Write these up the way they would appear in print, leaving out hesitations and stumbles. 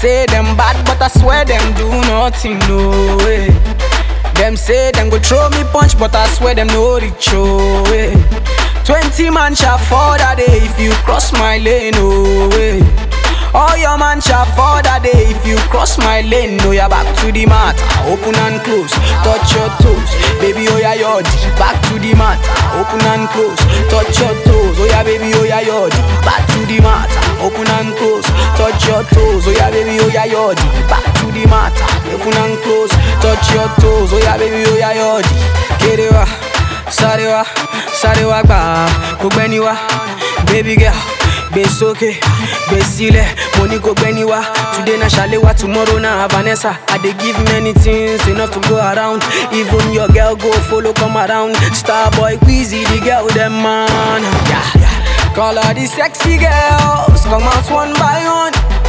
say them bad, but I swear them do nothing, no way. Them say them go throw me punch, but I swear them no reach, oh way. 20 man shall fall that day if you cross my lane, oh way. All your man shall fall that day if you cross my lane. No, you're back to the mat, open and close, touch your toes. Baby, oh yeah, yodi, back to the mat, open and close, touch your toes. Oh yeah, baby, oh yeah, yodi, back to the mat, open and close, touch your toes. Oh yeah, baby, oh yeah, yodi, back to the mat, open and close, touch your toes. Oh yeah, baby, oh yeah, yodi. Kerewa, sarewa, sarewa ba, kugbeniwa, baby girl. Besoke, besile, money go beniwa. Today na Shalewa, tomorrow na Vanessa. I dey give many things, enough to go around. Even your girl go follow come around. Starboy, Queasy, the girl them man. Yeah. Call all the sexy girls, come out one by one.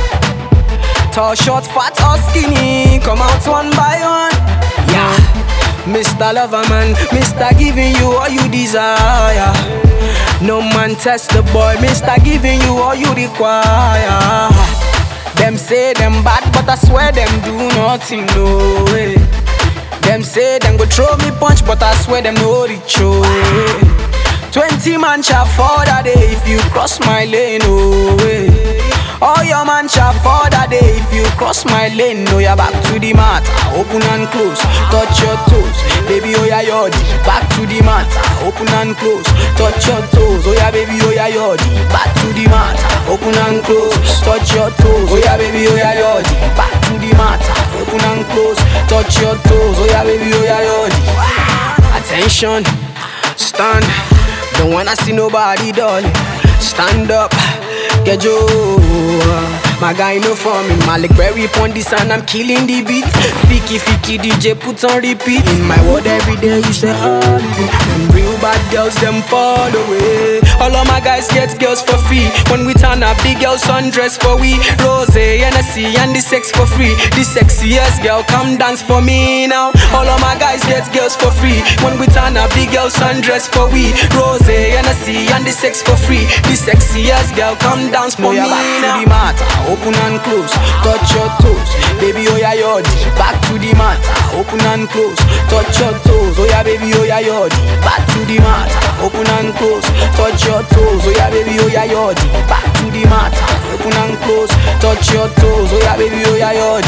Tall, short, fat or skinny, come out one by one. Yeah. Mr. Loverman, Mr. giving you all you desire. No man test the boy, Mr. giving you all you require. Them say them bad, but I swear them do nothing, no way. Them say them go throw me punch, but I swear them no reach, oh way. 20 man shall fall that day if you cross my lane, oh way. All your man shall fall that day if you cross my lane. No, you're back to the mat, open and close, touch your toes. Baby, oh yeah, yodi, back to the mat, open and close, touch your toes. Oh yeah, baby, oh yeah, yodi, back to the mat, open and close, touch your toes. Oh yeah, baby, oh yeah, yodi, back to the mat, open and close, touch your toes. Oh yeah, baby, oh yeah, yodi. Attention, stand, don't wanna see nobody, darling. Stand up, get you. My guy no for me, Malik Berry pon this and I'm killing the beat. Fiki DJ put on repeat. In my world every day you say holiday. Them real bad girls them fall away. All of my guys get girls for free. When we turn up the girls undress for we. Rose, Hennessy and the sex for free. The sexiest girl come dance for me now. All of my guys get girls for free. When we turn up the girls undress for we. Rose, Hennessy and the sex for free. The sexiest girl come dance for me now. The mat, open and close, touch your toes. Baby, oh yeah, yodi, back to the mat, open and close, touch your toes. Oh yeah, baby, oh yeah, yodi, back to the mat, open and close, touch your toes. Oh yeah, baby, oh yeah, yodi, back to the mat, open and close, touch your toes. Oh yeah, baby, oh yeah, yodi.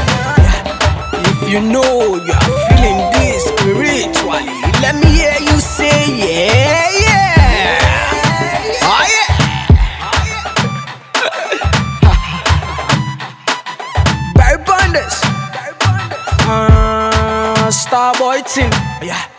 If you know you are feeling this spiritually, let me hear you say yeah, yeah. Oh yeah. Starboy team, yeah.